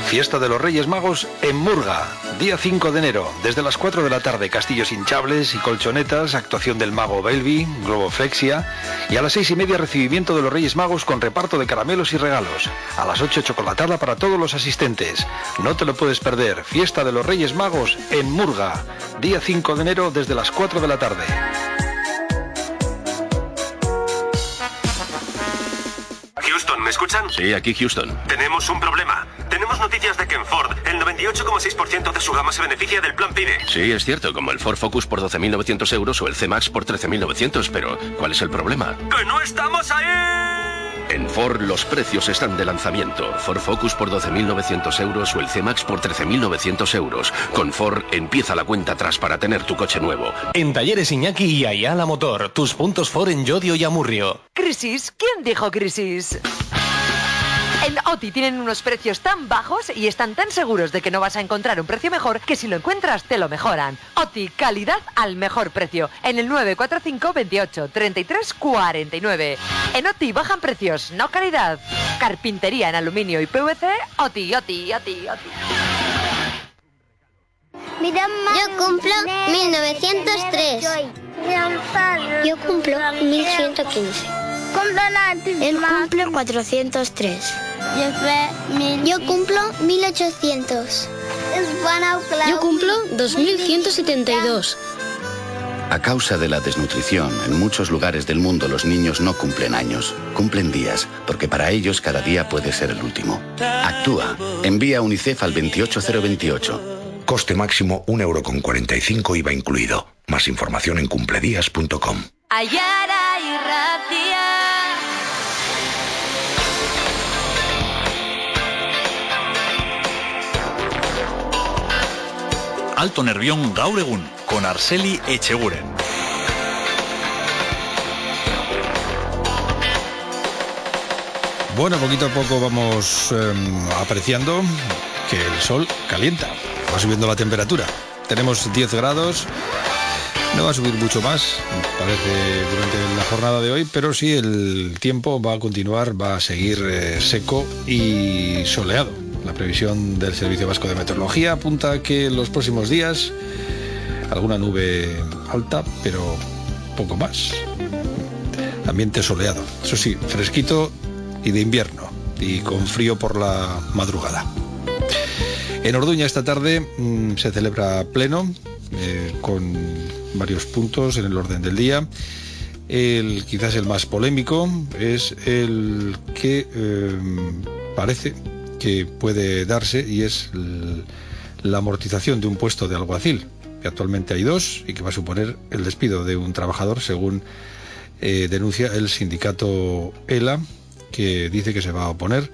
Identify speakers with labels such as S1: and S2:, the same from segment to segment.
S1: Fiesta de los Reyes Magos en Murga, día 5 de enero, desde las 4 de la tarde, castillos hinchables y colchonetas, actuación del mago Belvi, globoflexia, y a las 6:30 recibimiento de los Reyes Magos con reparto de caramelos y regalos. A las 8 chocolatada para todos los asistentes. No te lo puedes perder, Fiesta de los Reyes Magos en Murga, día 5 de enero desde las 4 de la tarde.
S2: Houston, ¿me escuchan?
S3: Sí, aquí Houston.
S2: Tenemos un problema. Tenemos noticias de que en Ford el 98,6% de su gama se beneficia del plan PIDE.
S3: Sí, es cierto, como el Ford Focus por 12.900 euros o el C-Max por 13.900, pero ¿cuál es el problema?
S2: ¡Que no estamos ahí!
S3: En Ford los precios están de lanzamiento. Ford Focus por 12.900 euros o el C-Max por 13.900 euros. Con Ford empieza la cuenta atrás para tener tu coche nuevo.
S4: En Talleres Iñaki y Ayala Motor, tus puntos Ford en Llodio y Amurrio.
S5: ¿Crisis? ¿Quién dijo crisis? En OTI tienen unos precios tan bajos y están tan seguros de que no vas a encontrar un precio mejor que si lo encuentras te lo mejoran. OTI, calidad al mejor precio. En el 945 28 33 49. En OTI bajan precios, no calidad. Carpintería en aluminio y PVC, OTI, OTI, OTI, OTI.
S6: Yo cumplo 1903. Yo cumplo 1115. Él cumple 403. Yo cumplo 1800. Yo cumplo 2172.
S7: A causa de la desnutrición, en muchos lugares del mundo los niños no cumplen años, cumplen días, porque para ellos cada día puede ser el último. Actúa. Envía UNICEF al 28028.
S8: Coste máximo 1,45 € IVA incluido. Más información en cumpledías.com.
S9: Ayala y Ratia.
S10: Alto Nervión gaur egun, con Arceli Echeguren.
S1: Bueno, poquito a poco vamos apreciando que el sol calienta, va subiendo la temperatura. Tenemos 10 grados, no va a subir mucho más, parece, durante la jornada de hoy, pero sí el tiempo va a continuar, va a seguir seco y soleado. La previsión del Servicio Vasco de Meteorología apunta a que en los próximos días alguna nube alta, pero poco más. Ambiente soleado, eso sí, fresquito y de invierno, y con frío por la madrugada. En Orduña esta tarde se celebra pleno, con varios puntos en el orden del día. Quizás el más polémico es el que parece que puede darse, y es la amortización de un puesto de alguacil, que actualmente hay 2 y que va a suponer el despido de un trabajador, según denuncia el sindicato ELA, que dice que se va a oponer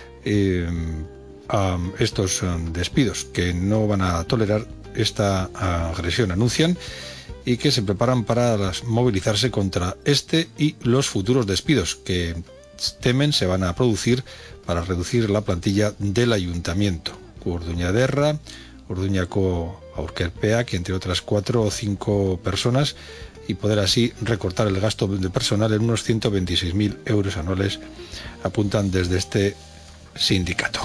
S1: a estos despidos, que no van a tolerar esta agresión, anuncian, y que se preparan para movilizarse contra este y los futuros despidos que temen se van a producir para reducir la plantilla del ayuntamiento. Urduñaderra, Urduñako Aurkerpeak, entre otras 4 o 5 personas, y poder así recortar el gasto de personal en unos 126.000 euros anuales, apuntan desde este sindicato.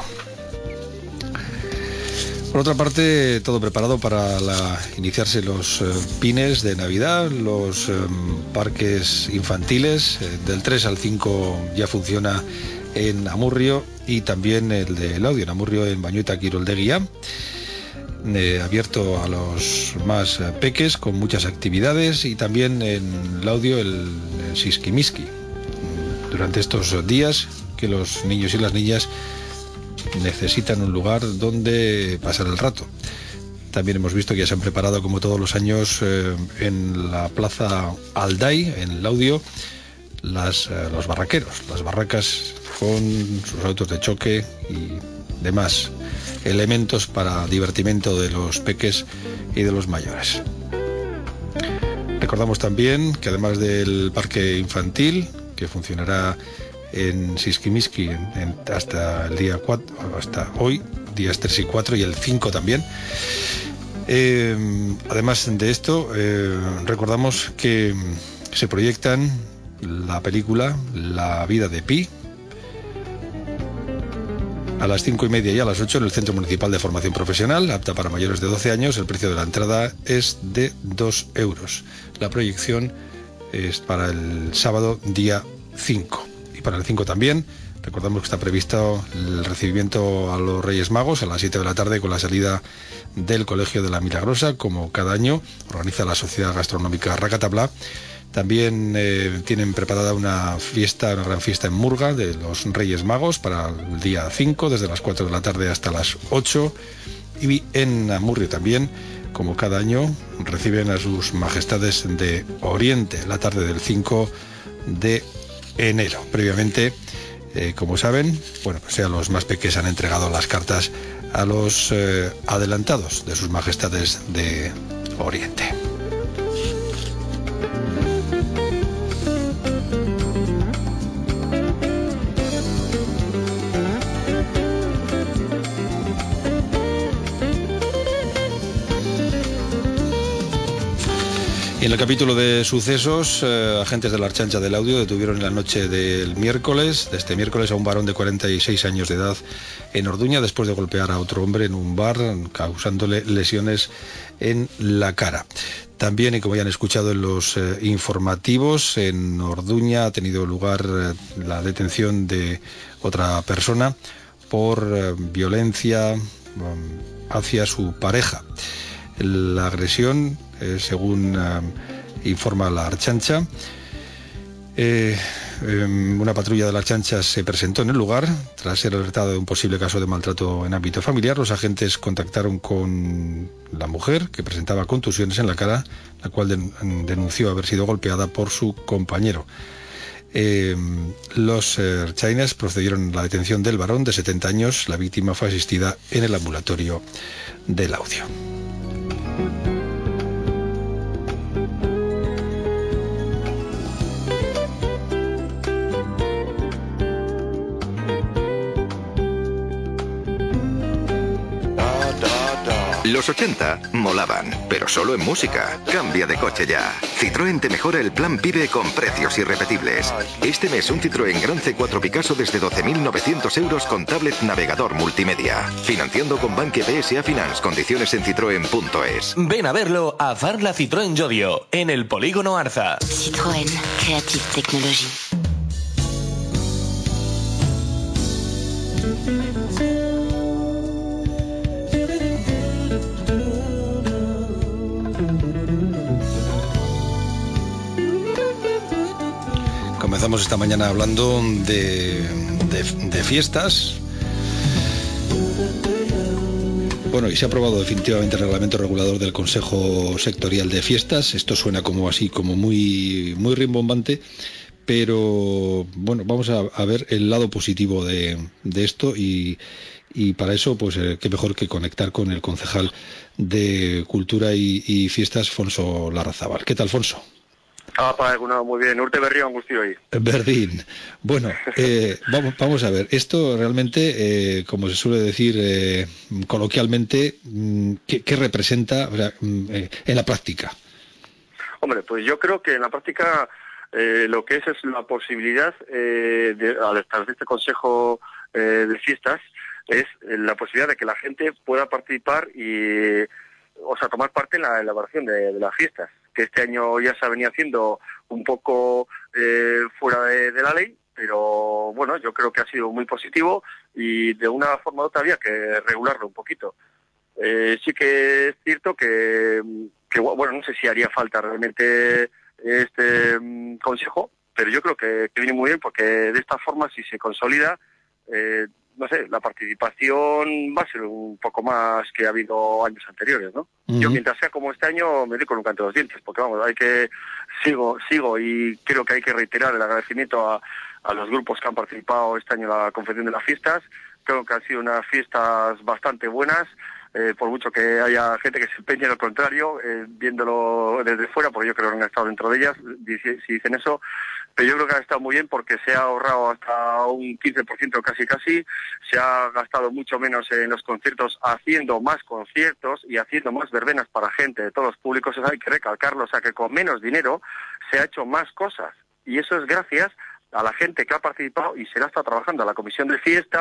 S1: Por otra parte, todo preparado para iniciarse los pines de Navidad, los parques infantiles. Del 3 al 5 ya funciona en Amurrio, y también el de Laudio en Amurrio, en Bañueta Quiroldeguía, abierto a los más peques, con muchas actividades, y también en Laudio el Sisquimiski. Durante estos días que los niños y las niñas necesitan un lugar donde pasar el rato. También hemos visto que ya se han preparado, como todos los años, en la plaza Alday, en Laudio, los barraqueros, las barracas con sus autos de choque y demás elementos para divertimento de los peques y de los mayores. Recordamos también que además del parque infantil, que funcionará en Sisquimiski hasta el día 4, hasta hoy, días 3 y 4, y el 5 también. Además de esto, recordamos que se proyectan la película La vida de Pi, a las 5:30 y a las 8 en el Centro Municipal de Formación Profesional, apta para mayores de 12 años. El precio de la entrada es de 2 euros. La proyección es para el sábado día 5. Y para el 5 también, recordamos que está previsto el recibimiento a los Reyes Magos a las 7 de la tarde con la salida del Colegio de la Milagrosa, como cada año organiza la Sociedad Gastronómica Racatabla. También tienen preparada una gran fiesta en Murga de los Reyes Magos para el día 5, desde las 4 de la tarde hasta las 8. Y en Amurrio también, como cada año, reciben a sus majestades de Oriente la tarde del 5 de enero. Previamente, como saben, pues ya los más pequeños han entregado las cartas a los adelantados de sus majestades de Oriente. Y en el capítulo de sucesos, agentes de la Archancha del Audio detuvieron en la noche de este miércoles, a un varón de 46 años de edad en Orduña después de golpear a otro hombre en un bar, causándole lesiones en la cara. También, y como ya han escuchado en los informativos, en Orduña ha tenido lugar la detención de otra persona por violencia hacia su pareja. La agresión, según informa la Archancha, una patrulla de la Archancha se presentó en el lugar. Tras ser alertado de un posible caso de maltrato en ámbito familiar, los agentes contactaron con la mujer, que presentaba contusiones en la cara, la cual denunció haber sido golpeada por su compañero. Los ertzainas procedieron a la detención del varón de 70 años. La víctima fue asistida en el ambulatorio del Audio.
S11: Los 80 molaban, pero solo en música. Cambia de coche ya. Citroën te mejora el plan PIBE con precios irrepetibles. Este mes un Citroën Gran C4 Picasso desde 12.900 euros con tablet navegador multimedia. Financiando con Banque PSA Finance. Condiciones en citroen.es.
S4: Ven a verlo a Farla Citroën Llodio, en el Polígono Arza.
S12: Citroën Creative Technology.
S1: Comenzamos esta mañana hablando de fiestas. Bueno, y se ha aprobado definitivamente el reglamento regulador del Consejo Sectorial de Fiestas. Esto suena como muy rimbombante, pero bueno, vamos a ver el lado positivo de esto y para eso, pues qué mejor que conectar con el concejal de Cultura y Fiestas, Fonso Larrazábal. ¿Qué tal, Fonso?
S13: Muy bien, Urte Berrión, guztio hoy.
S1: Berdín. Bueno, vamos a ver, esto realmente, como se suele decir coloquialmente, ¿qué representa en la práctica?
S13: Hombre, pues yo creo que en la práctica lo que es la posibilidad, al establecer este Consejo de Fiestas, es la posibilidad de que la gente pueda participar y, tomar parte en la elaboración de las fiestas, que este año ya se venía haciendo un poco fuera de la ley, pero bueno, yo creo que ha sido muy positivo y de una forma u otra había que regularlo un poquito. Sí que es cierto que bueno, no sé si haría falta realmente este consejo, pero yo creo que viene muy bien porque de esta forma, si se consolida, no sé, la participación va a ser un poco más que ha habido años anteriores, ¿no? Uh-huh. Yo, mientras sea como este año, me doy con un canto de los dientes, porque vamos, sigo y creo que hay que reiterar el agradecimiento a los grupos que han participado este año en la Confederación de las Fiestas. Creo que han sido unas fiestas bastante buenas, por mucho que haya gente que se empeñe en lo contrario, viéndolo desde fuera, porque yo creo que no han estado dentro de ellas, si dicen eso. Pero yo creo que ha estado muy bien porque se ha ahorrado hasta un 15% casi, se ha gastado mucho menos en los conciertos, haciendo más conciertos y haciendo más verbenas para gente de todos los públicos. Eso hay que recalcarlo, o sea que con menos dinero se ha hecho más cosas. Y eso es gracias a la gente que ha participado y se la está trabajando, a la Comisión de Fiestas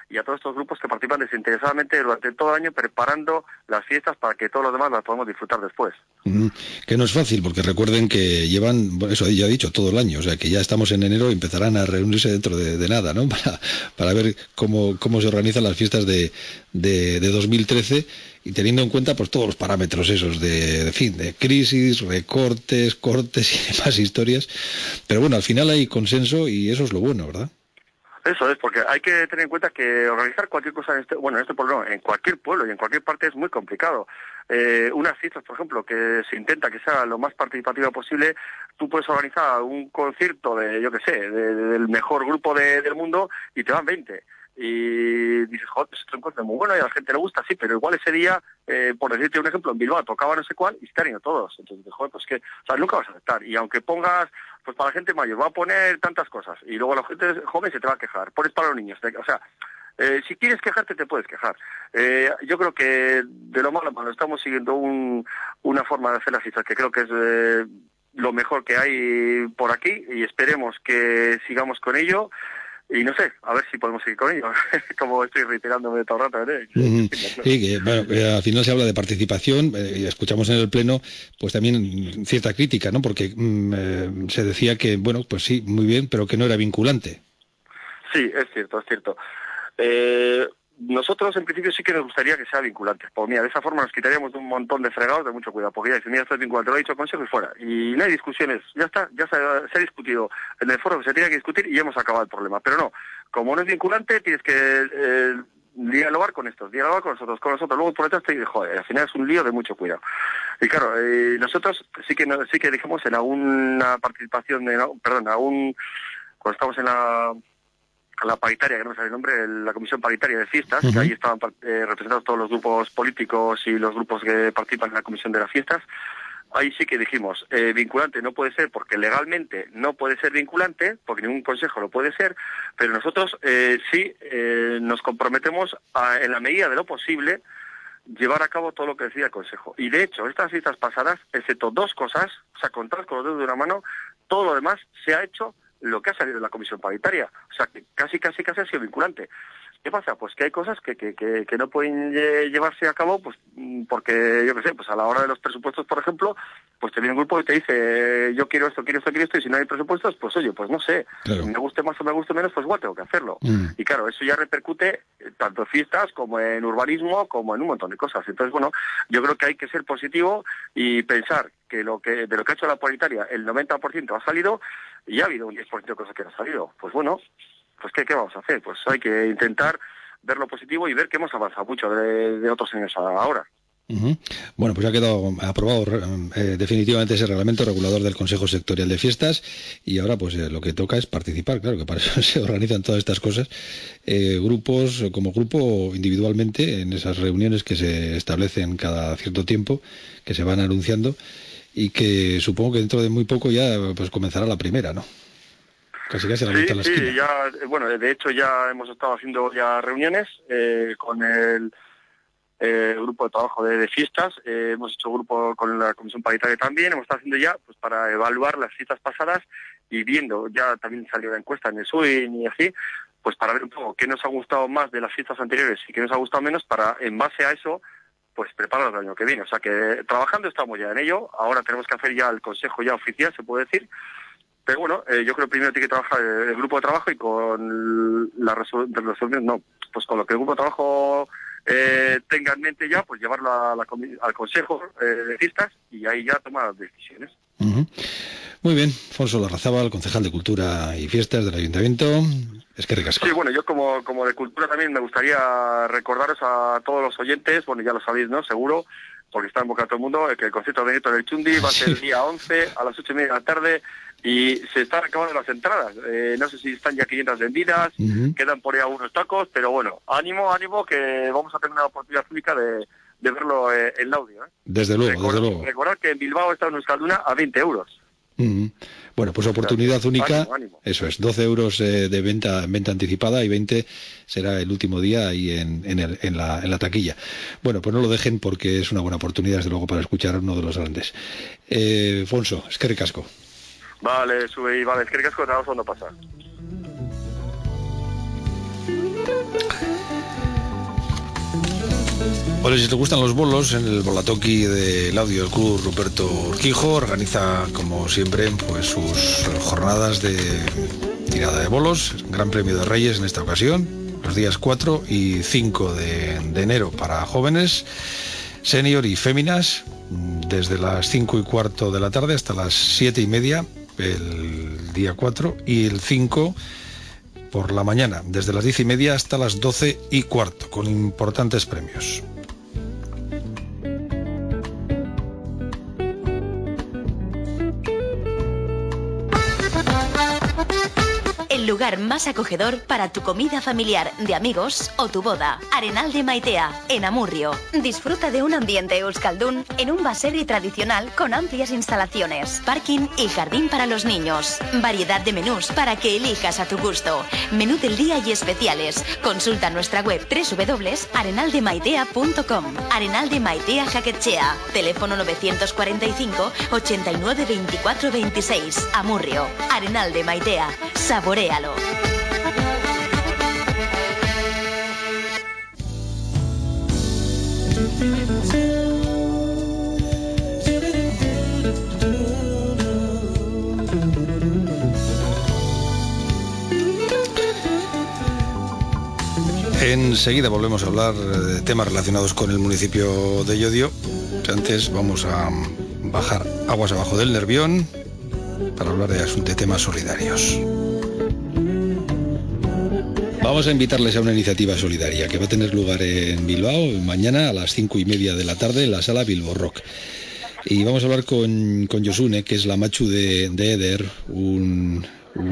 S13: y a todos estos grupos que participan desinteresadamente durante todo el año preparando las fiestas para que todos los demás las podamos disfrutar después.
S1: Que no es fácil, porque recuerden que llevan, eso ya he dicho, todo el año, o sea que ya estamos en enero y empezarán a reunirse dentro de nada, ¿no? Para ver cómo se organizan las fiestas de 2013, y teniendo en cuenta pues todos los parámetros esos de crisis, recortes, cortes y demás historias. Pero bueno, al final hay consenso y eso es lo bueno, ¿verdad?
S13: Eso es, porque hay que tener en cuenta que organizar cualquier cosa en este pueblo, no, en cualquier pueblo y en cualquier parte es muy complicado. Unas fiestas, por ejemplo, que se intenta que sea lo más participativa posible, tú puedes organizar un concierto de, yo qué sé, del mejor grupo del mundo y te van 20. Y dices, joder, esto encuentro muy bueno y a la gente le gusta, sí, pero igual ese día, por decirte un ejemplo, en Bilbao tocaba no sé cuál y se te han ido todos. Entonces, joder, pues que, o sea, nunca vas a aceptar. Y aunque pongas, pues para la gente mayor, va a poner tantas cosas y luego la gente joven se te va a quejar. Pones para los niños, o sea, si quieres quejarte te puedes quejar. Yo creo que de lo malo estamos siguiendo una forma de hacer las fiestas que creo que es lo mejor que hay por aquí y esperemos que sigamos con ello. Y no sé, a ver si podemos seguir con ello, como estoy reiterándome todo el rato.
S1: Sí, que bueno, al final se habla de participación, y escuchamos en el Pleno pues también cierta crítica, ¿no? Porque se decía que, bueno, pues sí, muy bien, pero que no era vinculante.
S13: Sí, es cierto. Nosotros en principio sí que nos gustaría que sea vinculante. Pues mira, de esa forma nos quitaríamos de un montón de fregados de mucho cuidado, porque ya dicen, mira, esto es vinculante, lo ha dicho el Consejo y fuera. Y no hay discusiones, ya está, ya se ha discutido en el foro que se tiene que discutir y hemos acabado el problema. Pero no, como no es vinculante, tienes que dialogar con estos, dialogar con nosotros. Luego por detrás te dices, joder, al final es un lío de mucho cuidado. Y claro, nosotros sí que dijimos en alguna participación, cuando estamos en la paritaria, que no me sale el nombre, la comisión paritaria de fiestas, que ahí estaban representados todos los grupos políticos y los grupos que participan en la comisión de las fiestas. Ahí sí que dijimos, vinculante no puede ser porque legalmente no puede ser vinculante, porque ningún consejo lo puede ser, pero nosotros sí nos comprometemos en la medida de lo posible, llevar a cabo todo lo que decía el consejo. Y de hecho, estas fiestas pasadas, excepto dos cosas, o sea, contadas con los dedos de una mano, todo lo demás se ha hecho lo que ha salido de la comisión paritaria, o sea que casi ha sido vinculante. ¿Qué pasa? Pues que hay cosas que no pueden llevarse a cabo, pues porque, yo qué sé, pues a la hora de los presupuestos, por ejemplo, pues te viene un grupo y te dice, yo quiero esto, y si no hay presupuestos, pues oye, pues no sé, claro. Me guste más o me guste menos, pues igual tengo que hacerlo. Y claro, eso ya repercute tanto en fiestas como en urbanismo, como en un montón de cosas. Entonces, bueno, yo creo que hay que ser positivo y pensar que de lo que ha hecho la paritaria, el 90% ha salido y ha habido un 10% de cosas que no ha salido. Pues bueno, pues ¿qué vamos a hacer? Pues hay que intentar ver lo positivo y ver que hemos avanzado mucho de otros años ahora.
S1: Bueno, pues ha quedado aprobado definitivamente ese reglamento regulador del Consejo Sectorial de Fiestas y ahora pues lo que toca es participar, claro que para eso se organizan todas estas cosas, grupos como grupo individualmente en esas reuniones que se establecen cada cierto tiempo, que se van anunciando y que supongo que dentro de muy poco ya pues comenzará la primera, ¿no? Casi a la vuelta a la esquina.
S13: Sí, ya, bueno, de hecho ya hemos estado haciendo ya reuniones con el grupo de trabajo de fiestas, hemos hecho grupo con la comisión paritaria también, hemos estado haciendo ya pues para evaluar las fiestas pasadas y viendo, ya también salió la encuesta en el SUIN y así, pues para ver un poco qué nos ha gustado más de las fiestas anteriores y qué nos ha gustado menos para, en base a eso, pues preparar el año que viene. O sea que trabajando estamos ya en ello, ahora tenemos que hacer ya el consejo ya oficial, se puede decir. Pero bueno, yo creo que primero tiene que trabajar el grupo de trabajo y con la resolución, no, pues con lo que el grupo de trabajo tenga en mente ya, pues llevarlo al consejo de fiestas y ahí ya tomar las decisiones.
S1: Muy bien, Fonso Larrazábal, concejal de Cultura y Fiestas del Ayuntamiento. Es que ricasco.
S13: Sí, bueno, yo como de Cultura también me gustaría recordaros a todos los oyentes, bueno, ya lo sabéis, ¿no? Seguro, porque está en boca de todo el mundo, que el concierto de Benito del Chundi va a ser el día 11 a las 8:30 de la tarde y se están acabando las entradas. No sé si están ya 500 vendidas, quedan por ahí algunos tacos, pero bueno, ánimo, que vamos a tener una oportunidad única de verlo en el audio.
S1: Desde luego.
S13: Recordad que en Bilbao está en Euskalduna a 20 euros.
S1: Bueno, pues oportunidad única,
S13: ánimo.
S1: Eso es, 12 euros de venta anticipada y 20 será el último día ahí en la taquilla. Bueno, pues no lo dejen porque es una buena oportunidad, desde luego, para escuchar a uno de los grandes. Fonso, es que ricasco.
S13: Vale, sube y vale, es que ricasco, nada, no pasa.
S1: Bueno, si te gustan los bolos, en el Bolatoqui del Audio del Club Ruperto Urquijo organiza, como siempre, pues sus jornadas de tirada de bolos, Gran Premio de Reyes en esta ocasión, los días 4 y 5 de enero para jóvenes, senior y féminas, desde las 5:15 de la tarde hasta las 7:30 el día 4 y el 5 por la mañana, desde las 10:30 hasta las 12:15, con importantes premios.
S12: El lugar más acogedor para tu comida familiar, de amigos o tu boda. Arenal de Maitea, en Amurrio. Disfruta de un ambiente euskaldún en un baserri tradicional con amplias instalaciones, parking y jardín para los niños. Variedad de menús para que elijas a tu gusto. Menú del día y especiales. Consulta nuestra web www.arenaldemaitea.com. Arenal de Maitea Jaquetxea. Teléfono 945 89 24 26. Amurrio. Arenal de Maitea. Saboréalo.
S1: Enseguida volvemos a hablar de temas relacionados con el municipio de Llodio. Antes vamos a bajar aguas abajo del Nervión para hablar de temas solidarios. Vamos a invitarles a una iniciativa solidaria que va a tener lugar en Bilbao mañana a las 5:30 de la tarde en la sala Bilbo Rock. Y vamos a hablar con Josune, que es la machu de Eder, un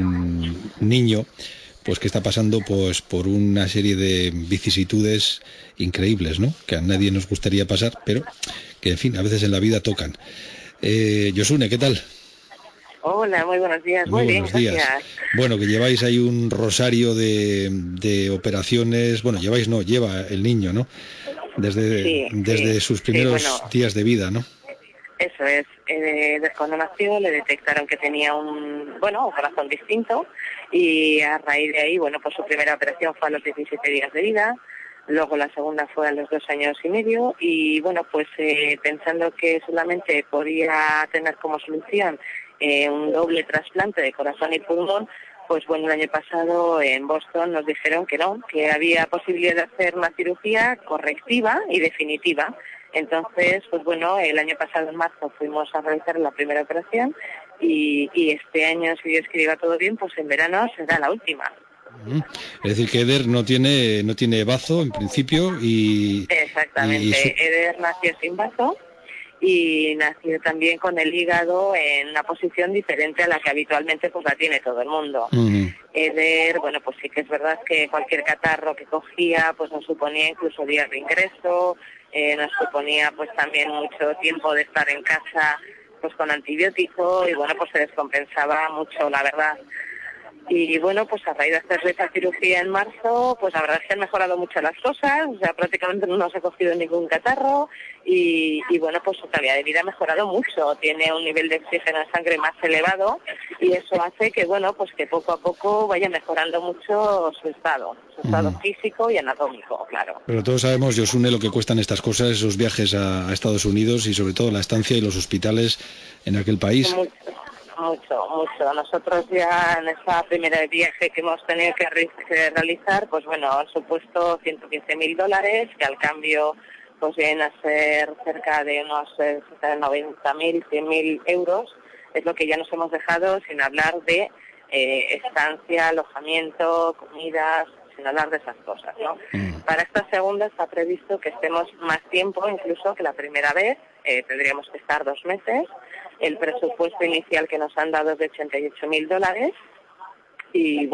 S1: niño pues que está pasando pues por una serie de vicisitudes increíbles, ¿no? Que a nadie nos gustaría pasar, pero que en fin, a veces en la vida tocan. Josune, ¿qué tal?
S14: Hola, muy buenos días. Muy bien, gracias.
S1: Bueno, que lleváis ahí un rosario de operaciones. Bueno, lleva el niño, ¿no? Desde sus primeros días de vida, ¿no?
S14: Eso es. Cuando nació le detectaron que tenía un corazón distinto y a raíz de ahí, pues su primera operación fue a los 17 días de vida. Luego la segunda fue a los 2 años y medio y pensando que solamente podía tener como solución un doble trasplante de corazón y pulmón, el año pasado en Boston nos dijeron que no, que había posibilidad de hacer una cirugía correctiva y definitiva. Entonces, el año pasado en marzo fuimos a realizar la primera operación y este año, si Dios quiere, va todo bien, pues en verano será la última.
S1: Es decir, que Eder no tiene bazo en principio y...
S14: Exactamente, Eder nació sin bazo y nació también con el hígado en una posición diferente a la que habitualmente la tiene todo el mundo. Eder, sí que es verdad que cualquier catarro que cogía nos suponía incluso días de ingreso, nos suponía también mucho tiempo de estar en casa con antibiótico y se descompensaba mucho, la verdad. Y a raíz de hacerle esa cirugía en marzo, la verdad es que han mejorado mucho las cosas, prácticamente no nos ha cogido ningún catarro y su calidad de vida ha mejorado mucho, tiene un nivel de oxígeno en sangre más elevado y eso hace que que poco a poco vaya mejorando mucho su estado físico y anatómico, claro.
S1: Pero todos sabemos, Josune, lo que cuestan estas cosas, esos viajes a Estados Unidos y sobre todo la estancia y los hospitales en aquel país.
S14: Mucho. Nosotros ya en esa primera viaje que hemos tenido que realizar, han supuesto $115,000, que al cambio vienen a ser cerca de unos 90.000, 100.000 euros. Es lo que ya nos hemos dejado, sin hablar de estancia, alojamiento, comidas, sin hablar de esas cosas, ¿no? Para esta segunda está previsto que estemos más tiempo incluso que la primera vez, tendríamos que estar 2 meses. El presupuesto inicial que nos han dado es de $88,000 y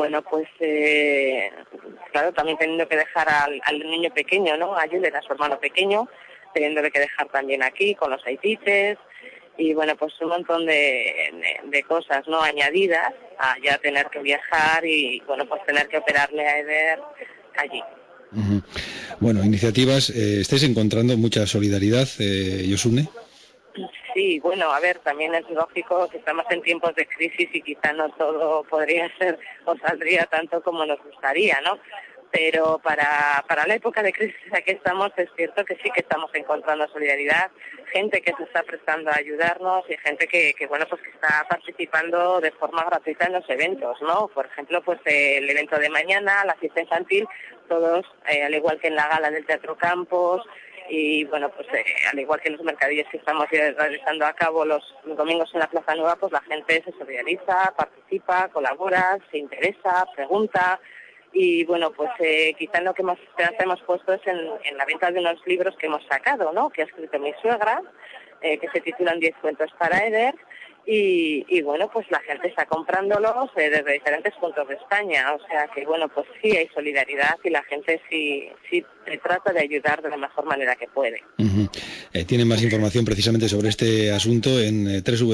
S14: claro, también teniendo que dejar al niño pequeño, ¿no? A Julen, a su hermano pequeño, teniéndole que dejar también aquí con los haitites y un montón de cosas, ¿no? Añadidas a ya tener que viajar y tener que operarle a Eder allí.
S1: Bueno, iniciativas, ¿estáis encontrando mucha solidaridad, Josune?
S14: Sí, a ver, también es lógico que estamos en tiempos de crisis y quizá no todo podría ser o saldría tanto como nos gustaría, ¿no? Pero para la época de crisis en la que estamos, es cierto que sí que estamos encontrando solidaridad, gente que se está prestando a ayudarnos y gente que bueno, pues que está participando de forma gratuita en los eventos, ¿no? Por ejemplo, pues el evento de mañana, la fiesta infantil, todos, al igual que en la gala del Teatro Campos, y bueno, pues al igual que en los mercadillos que estamos realizando a cabo los domingos en la Plaza Nueva, pues la gente se solidariza, participa, colabora, se interesa, pregunta. Y bueno, pues quizá lo que más esperanza hemos puesto es en la venta de unos libros que hemos sacado, ¿no? Que ha escrito mi suegra, que se titulan 10 cuentos para Eder. Y bueno, pues la gente está comprándolos desde diferentes puntos de España. O sea que bueno, pues sí hay solidaridad y la gente sí trata de ayudar de la mejor manera que puede.
S1: Tienen más información precisamente sobre este asunto en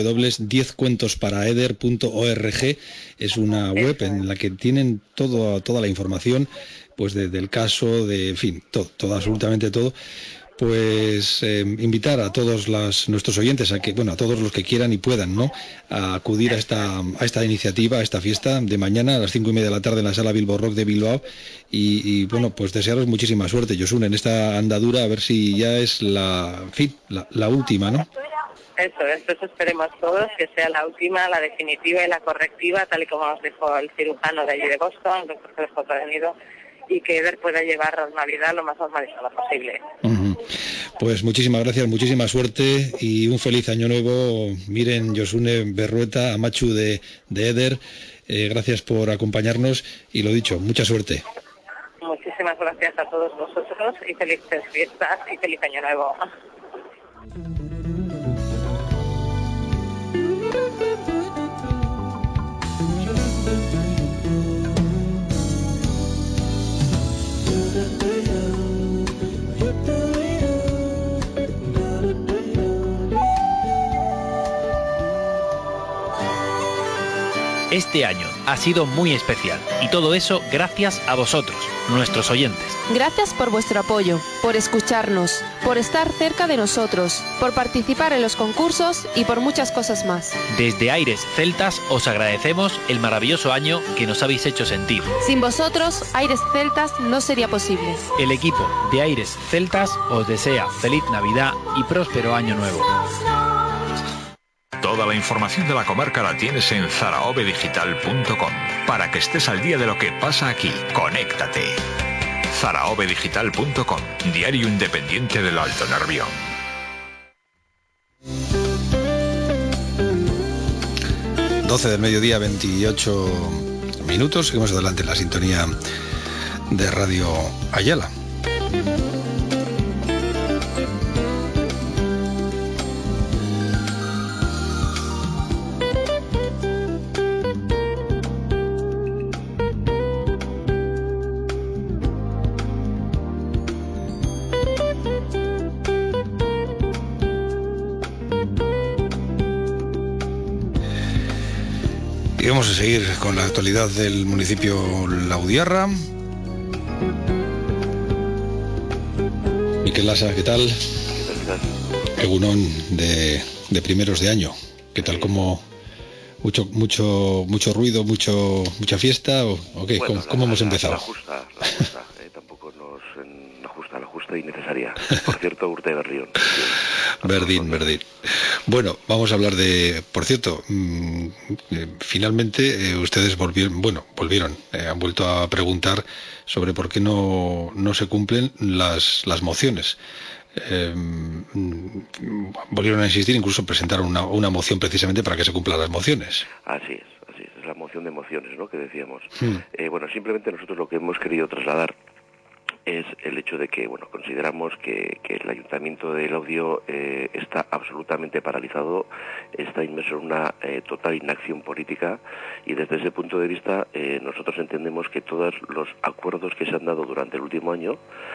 S1: www.10cuentosparaeder.org. Es una web en la que tienen toda la información, pues del caso, en fin, todo, absolutamente todo. Pues invitar a todos nuestros oyentes, a todos los que quieran y puedan, ¿no?, a acudir a esta iniciativa, a esta fiesta de mañana a las 5:30 de la tarde en la Sala Bilbo Rock de Bilbao. Y bueno, pues desearos muchísima suerte, Josune, en esta andadura, a ver si ya es la última, ¿no?
S14: Eso esperemos todos, que sea la última, la definitiva y la correctiva, tal y como nos dijo el cirujano de allí de Boston, el doctor Jesús Venido, y que Eder pueda llevar normalidad lo más normalizada posible.
S1: Pues muchísimas gracias, muchísima suerte y un feliz año nuevo. Miren, Josune Berrueta, Amatxu de Eder, gracias por acompañarnos y lo dicho, mucha suerte.
S14: Muchísimas gracias a todos vosotros y felices fiestas y feliz año nuevo.
S15: Este año ha sido muy especial y todo eso gracias a vosotros, nuestros oyentes.
S16: Gracias por vuestro apoyo, por escucharnos, por estar cerca de nosotros, por participar en los concursos y por muchas cosas más.
S15: Desde Aires Celtas os agradecemos el maravilloso año que nos habéis hecho sentir.
S16: Sin vosotros, Aires Celtas no sería posible.
S15: El equipo de Aires Celtas os desea feliz Navidad y próspero año nuevo.
S8: Toda la información de la comarca la tienes en zaraobedigital.com. Para que estés al día de lo que pasa aquí, conéctate. zaraobedigital.com, diario independiente del Alto Nervión.
S1: Doce del mediodía, 28 minutos. Seguimos adelante en la sintonía de Radio Ayala. Y vamos a seguir con la actualidad del municipio Laudiarra. Miquel Lasa, ¿qué tal? Egunon de primeros de año. ¿Qué tal? ¿Cómo mucho ruido, mucha fiesta o qué? Bueno, ¿Cómo hemos empezado?
S17: La justa, tampoco nos la justa y necesaria. Por cierto, Urte Berrión.
S1: Verdín. Bueno, vamos a hablar por cierto, finalmente ustedes volvieron, han vuelto a preguntar sobre por qué no se cumplen las mociones. Volvieron a insistir, incluso presentaron una moción precisamente para que se cumplan las mociones.
S17: Así es la moción de mociones, ¿no?, que decíamos. Bueno, simplemente nosotros lo que hemos querido trasladar es el hecho de que, consideramos que el Ayuntamiento de Laudio está absolutamente paralizado, está inmerso en una total inacción política, y desde ese punto de vista nosotros entendemos que todos los acuerdos que se han dado durante el último año,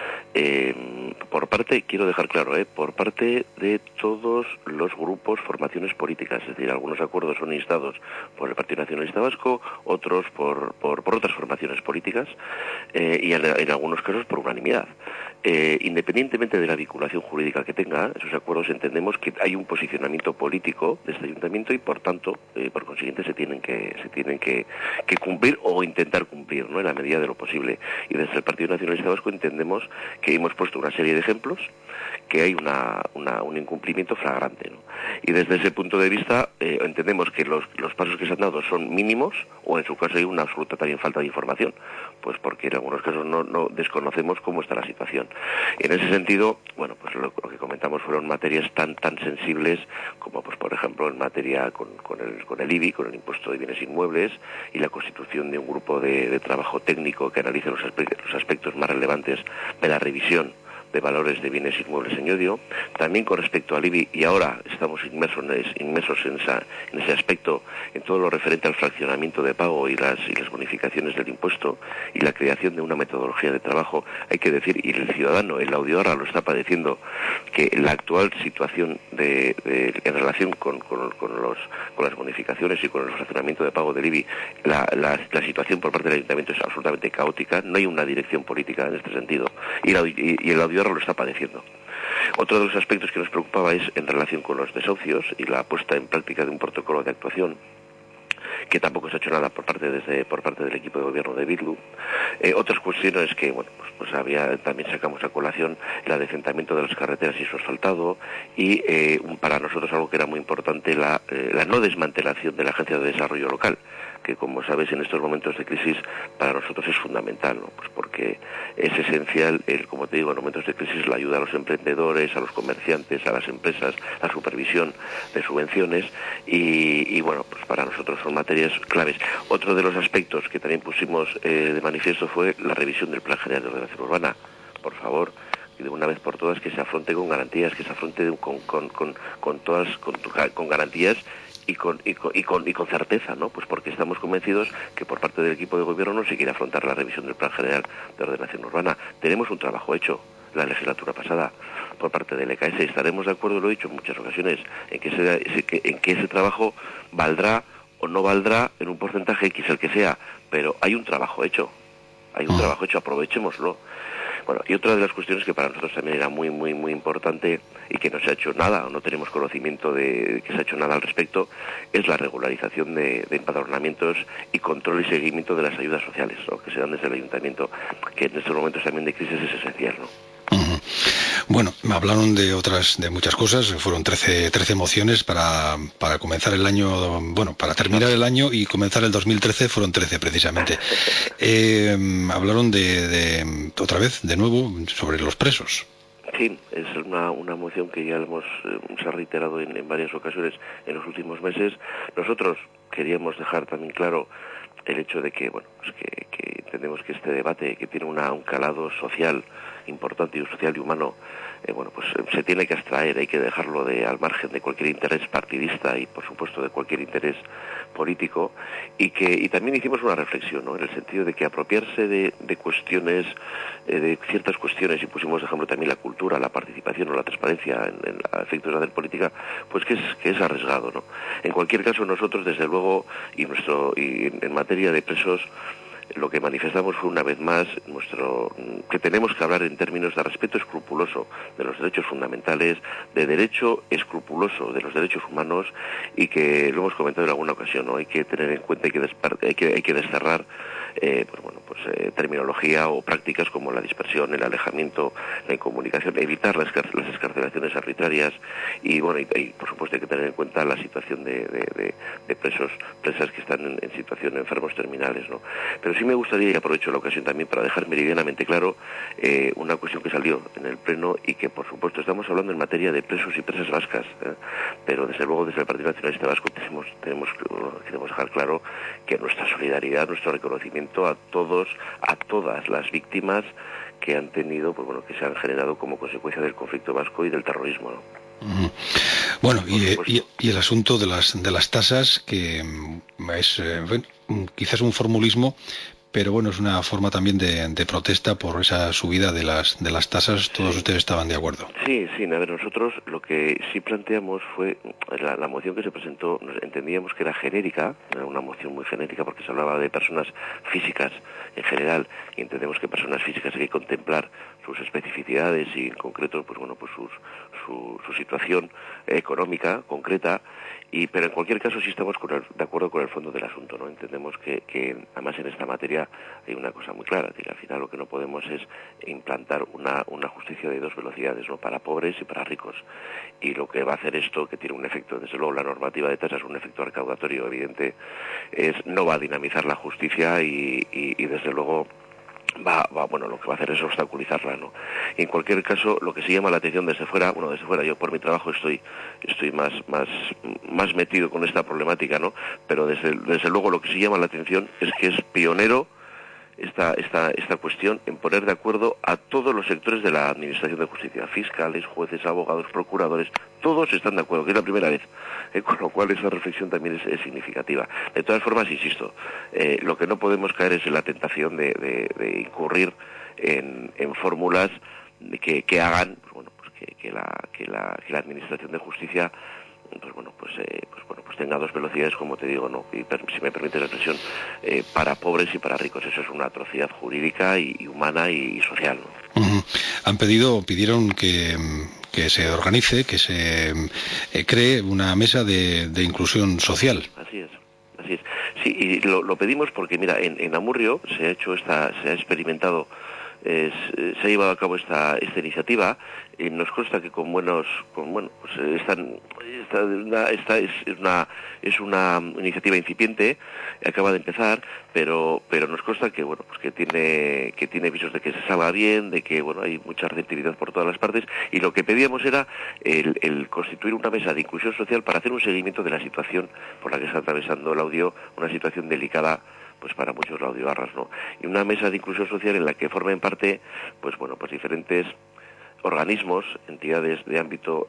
S17: quiero dejar claro, por parte de todos los grupos, formaciones políticas, es decir, algunos acuerdos son instados por el Partido Nacionalista Vasco, otros por otras formaciones políticas, y en algunos casos por unanimidad. Independientemente de la vinculación jurídica que tenga, esos acuerdos entendemos que hay un posicionamiento político de este ayuntamiento y por tanto, por consiguiente, se tienen que cumplir o intentar cumplir, ¿no?, en la medida de lo posible. Y desde el Partido Nacionalista Vasco entendemos que hemos puesto una serie de ejemplos, que hay un incumplimiento flagrante, ¿no? Y desde ese punto de vista entendemos que los pasos que se han dado son mínimos, o en su caso hay una absoluta también falta de información, pues porque en algunos casos no desconocemos cómo está la situación. En ese sentido, bueno, pues lo que comentamos fueron materias tan sensibles como, pues por ejemplo, en materia con el IBI, con el impuesto de bienes inmuebles, y la constitución de un grupo de trabajo técnico que analice los aspectos más relevantes de la revisión de valores de bienes inmuebles en Llodio. También con respecto al IBI, y ahora estamos inmersos en ese aspecto, en todo lo referente al fraccionamiento de pago y las bonificaciones del impuesto y la creación de una metodología de trabajo. Hay que decir, y el ciudadano, el audioarra lo está padeciendo, que la actual situación en relación con las bonificaciones y con el fraccionamiento de pago del IBI, la situación por parte del ayuntamiento es absolutamente caótica. No hay una dirección política en este sentido, y el audioarra lo está padeciendo. Otro de los aspectos que nos preocupaba es en relación con los desahucios y la puesta en práctica de un protocolo de actuación, que tampoco se ha hecho nada por parte del equipo de gobierno de Bildu. Otras cuestiones que, bueno, pues también sacamos a colación el adecentamiento de las carreteras y su asfaltado, y para nosotros algo que era muy importante, la no desmantelación de la Agencia de Desarrollo Local, que, como sabes, en estos momentos de crisis para nosotros es fundamental, ¿no? Pues porque es esencial, como te digo, en momentos de crisis, la ayuda a los emprendedores, a los comerciantes, a las empresas, la supervisión de subvenciones, y bueno, pues para nosotros son materias claves. Otro de los aspectos que también pusimos de manifiesto fue la revisión del Plan General de Ordenación Urbana. Por favor, y de una vez por todas, que se afronte con garantías, que se afronte con garantías y con certeza, ¿no? Pues porque estamos convencidos que por parte del equipo de gobierno no se quiere afrontar la revisión del Plan General de Ordenación Urbana. Tenemos un trabajo hecho la legislatura pasada por parte del EKS. Estaremos de acuerdo, lo he dicho en muchas ocasiones, en que ese trabajo valdrá o no valdrá en un porcentaje X, el que sea, pero hay un trabajo hecho. Aprovechémoslo. Bueno, y otra de las cuestiones que para nosotros también era muy importante y que no se ha hecho nada, o no tenemos conocimiento de que se ha hecho nada al respecto, es la regularización de empadronamientos y control y seguimiento de las ayudas sociales, ¿no?, que se dan desde el ayuntamiento, que en estos momentos también de crisis es esencial, ¿no?
S1: Bueno, me hablaron de muchas cosas. Fueron 13 mociones para comenzar el año, bueno, para terminar el año y comenzar el 2013, fueron 13 precisamente. Hablaron otra vez, de nuevo, sobre los presos.
S17: Sí, es una moción que ya se ha reiterado en varias ocasiones en los últimos meses. Nosotros queríamos dejar también claro el hecho de que, bueno, pues que entendemos que este debate, que tiene un calado social importante, y social y humano, bueno, pues se tiene que abstraer, hay que dejarlo al margen de cualquier interés partidista y, por supuesto, de cualquier interés político, y también hicimos una reflexión, ¿no?, en el sentido de que apropiarse de cuestiones, de ciertas cuestiones, y pusimos de ejemplo también la cultura, la participación o la transparencia en efectos de hacer política, pues que es arriesgado, ¿no? En cualquier caso, nosotros, desde luego, y en materia de presos, lo que manifestamos fue una vez más que tenemos que hablar en términos de respeto escrupuloso de los derechos fundamentales, de derecho escrupuloso de los derechos humanos, y que lo hemos comentado en alguna ocasión, ¿no? Hay que tener en cuenta, hay que desterrar terminología o prácticas como la dispersión, el alejamiento, la incomunicación, evitar las excarcelaciones arbitrarias, y bueno, y por supuesto hay que tener en cuenta la situación de presas que están en situación de enfermos terminales, ¿no? Pero sí me gustaría, y aprovecho la ocasión también para dejar meridianamente claro una cuestión que salió en el Pleno, y que por supuesto estamos hablando en materia de presos y presas vascas, pero desde luego desde el Partido Nacionalista Vasco queremos dejar claro que nuestra solidaridad, nuestro reconocimiento a todas las víctimas que han tenido, pues bueno, que se han generado como consecuencia del conflicto vasco y del terrorismo, ¿no?
S1: Bueno, y el asunto de las tasas, que es quizás un formulismo, pero bueno, es una forma también de protesta por esa subida de las tasas. Todos ustedes estaban de acuerdo.
S17: Sí, a ver, nosotros lo que sí planteamos fue, la moción que se presentó, entendíamos que era genérica, era una moción muy genérica porque se hablaba de personas físicas en general, y entendemos que personas físicas hay que contemplar sus especificidades y en concreto, pues bueno, pues su situación económica concreta, pero en cualquier caso sí estamos de acuerdo con el fondo del asunto, ¿no? Entendemos que además en esta materia hay una cosa muy clara, es decir, al final lo que no podemos es implantar una justicia de dos velocidades, ¿no? Para pobres y para ricos. Y lo que va a hacer esto, que tiene un efecto, desde luego la normativa de tasas, un efecto recaudatorio evidente, no va a dinamizar la justicia y desde luego bueno, lo que va a hacer es obstaculizarla, ¿no? Y en cualquier caso, lo que se llama la atención desde fuera, yo por mi trabajo estoy más metido con esta problemática, ¿no? Pero desde luego lo que sí llama la atención es que es pionero esta cuestión en poner de acuerdo a todos los sectores de la Administración de Justicia, fiscales, jueces, abogados, procuradores, todos están de acuerdo, que es la primera vez, con lo cual esa reflexión también es significativa. De todas formas, insisto, lo que no podemos caer es en la tentación de incurrir en fórmulas que hagan, pues bueno, pues que la Administración de Justicia pues tenga dos velocidades, como te digo, ¿no? Y si me permite la expresión, para pobres y para ricos. Eso es una atrocidad jurídica y humana y social, ¿no?
S1: Pidieron que se organice, que se cree una mesa de inclusión social.
S17: Así es. Sí, y lo pedimos porque, mira, en Amurrio se ha experimentado, se ha llevado a cabo esta iniciativa, y nos consta que es una iniciativa incipiente, acaba de empezar, pero nos consta que que tiene visos de que se salga bien, de que hay mucha receptividad por todas las partes, y lo que pedíamos era el constituir una mesa de inclusión social para hacer un seguimiento de la situación por la que está atravesando el audio, una situación delicada pues para muchos audioarras, ¿no? Y una mesa de inclusión social en la que formen parte pues diferentes organismos, entidades del ámbito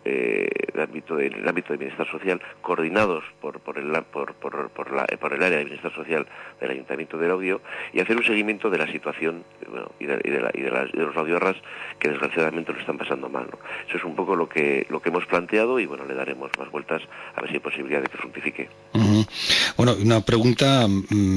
S17: de bienestar social, coordinados por el área de bienestar social del Ayuntamiento del Audio, y hacer un seguimiento de la situación de los audioarras que desgraciadamente lo están pasando mal, ¿no? Eso es un poco lo que hemos planteado, y le daremos más vueltas a ver si hay posibilidad de que fructifique.
S1: Una pregunta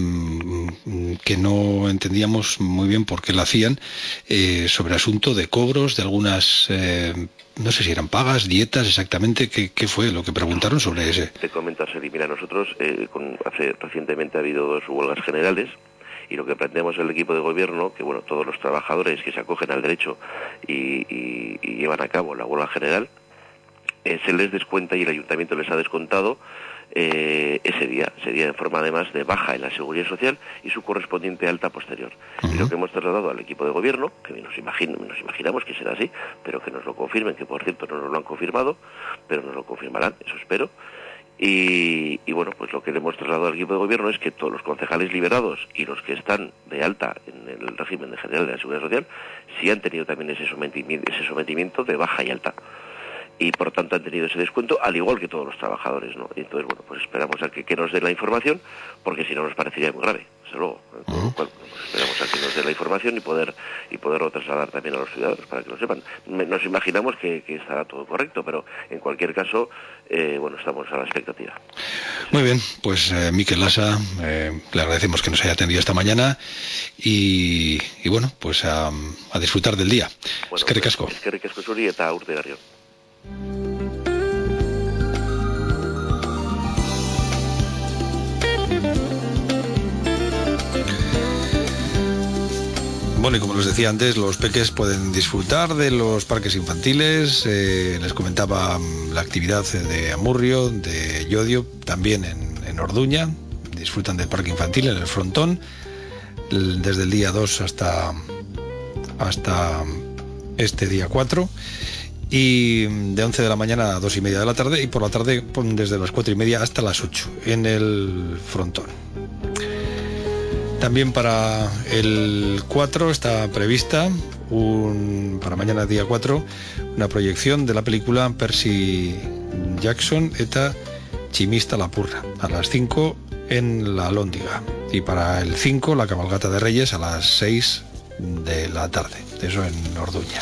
S1: que no entendíamos muy bien por qué la hacían, sobre el asunto de cobros de algunas, no sé si eran pagas, dietas, exactamente, ¿qué fue lo que preguntaron sobre ese?
S17: Te comento, Arceli, mira, nosotros recientemente ha habido 2 huelgas generales, y lo que planteamos en el equipo de gobierno, que todos los trabajadores que se acogen al derecho y llevan a cabo la huelga general, se les descuenta, y el ayuntamiento les ha descontado ese día en forma además de baja en la seguridad social y su correspondiente alta posterior. Y lo que hemos trasladado al equipo de gobierno, que nos imaginamos que será así, pero que nos lo confirmen, que por cierto no nos lo han confirmado, pero nos lo confirmarán, eso espero. Y pues lo que le hemos trasladado al equipo de gobierno es que todos los concejales liberados y los que están de alta en el régimen general de la seguridad social sí han tenido también ese sometimiento de baja y alta, y por tanto han tenido ese descuento, al igual que todos los trabajadores, ¿no? Y entonces, pues esperamos a que nos den la información, porque si no nos parecería muy grave, desde luego. Pues esperamos a que nos den la información y poderlo trasladar también a los ciudadanos para que lo sepan. Nos imaginamos que estará todo correcto, pero en cualquier caso, estamos a la expectativa.
S1: Muy bien, pues Mikel Lasa, le agradecemos que nos haya atendido esta mañana, y pues a disfrutar del día. Eskerrik asko.
S17: Eskerrik asko zuri eta urte garrion.
S1: Y como les decía antes, los peques pueden disfrutar de los parques infantiles. Les comentaba la actividad de Amurrio, de Llodio, también en Orduña. Disfrutan del parque infantil en el Frontón, desde el día 2 hasta este día 4. Y de 11 de la mañana a 2:30 de la tarde, y por la tarde desde las 4:30 hasta las 8 en el Frontón. También para el 4 está prevista, para mañana día 4, una proyección de la película Percy Jackson eta Chimista Lapurra, a las 5 en la Alhóndiga. y para el 5 la cabalgata de Reyes a las 6 de la tarde, eso en Orduña.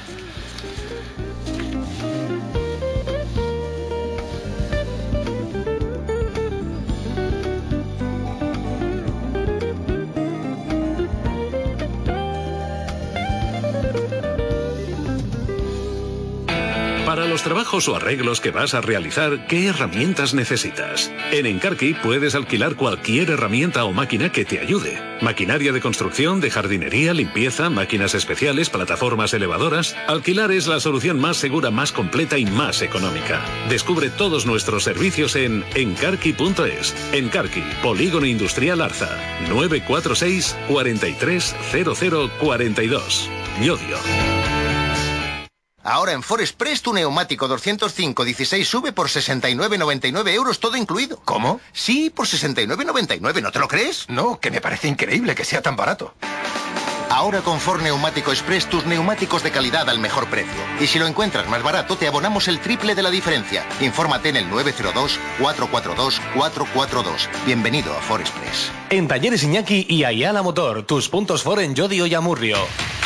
S18: Para los trabajos o arreglos que vas a realizar, ¿qué herramientas necesitas? En Encarqui puedes alquilar cualquier herramienta o máquina que te ayude. Maquinaria de construcción, de jardinería, limpieza, máquinas especiales, plataformas elevadoras. Alquilar es la solución más segura, más completa y más económica. Descubre todos nuestros servicios en encarqui.es. Encarqui, Polígono Industrial Arza, 946 43 00 42. Llodio.
S19: Ahora en Ford Express tu neumático 205 16 sube por 69,99 euros, todo incluido.
S20: ¿Cómo?
S19: Sí, por 69,99, ¿no te lo crees?
S20: No, que me parece increíble que sea tan barato.
S19: Ahora con Ford Neumático Express tus neumáticos de calidad al mejor precio. Y si lo encuentras más barato te abonamos el triple de la diferencia. Infórmate en el 902 442 442. Bienvenido a Ford Express.
S4: En Talleres Iñaki y Ayala Motor, tus puntos Ford en Llodio y Amurrio.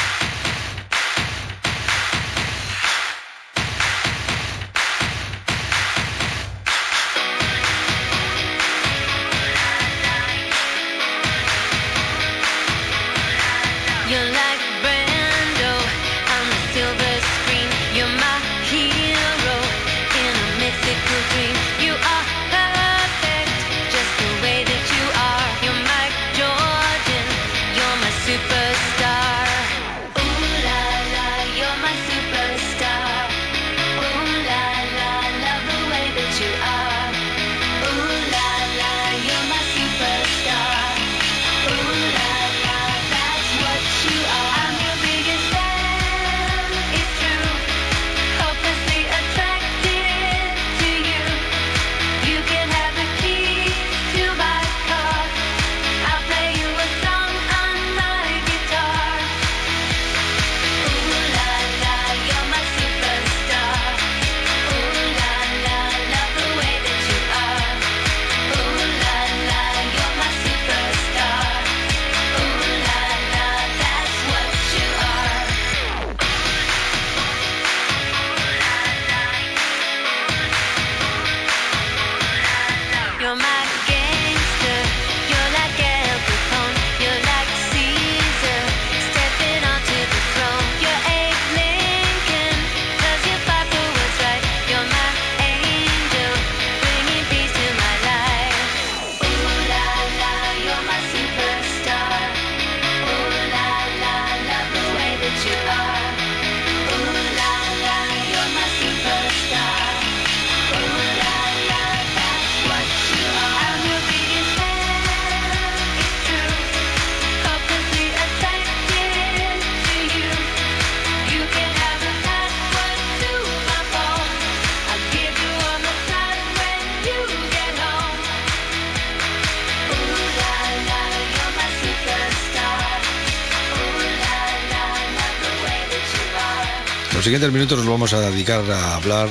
S1: Los siguientes minutos nos vamos a dedicar a hablar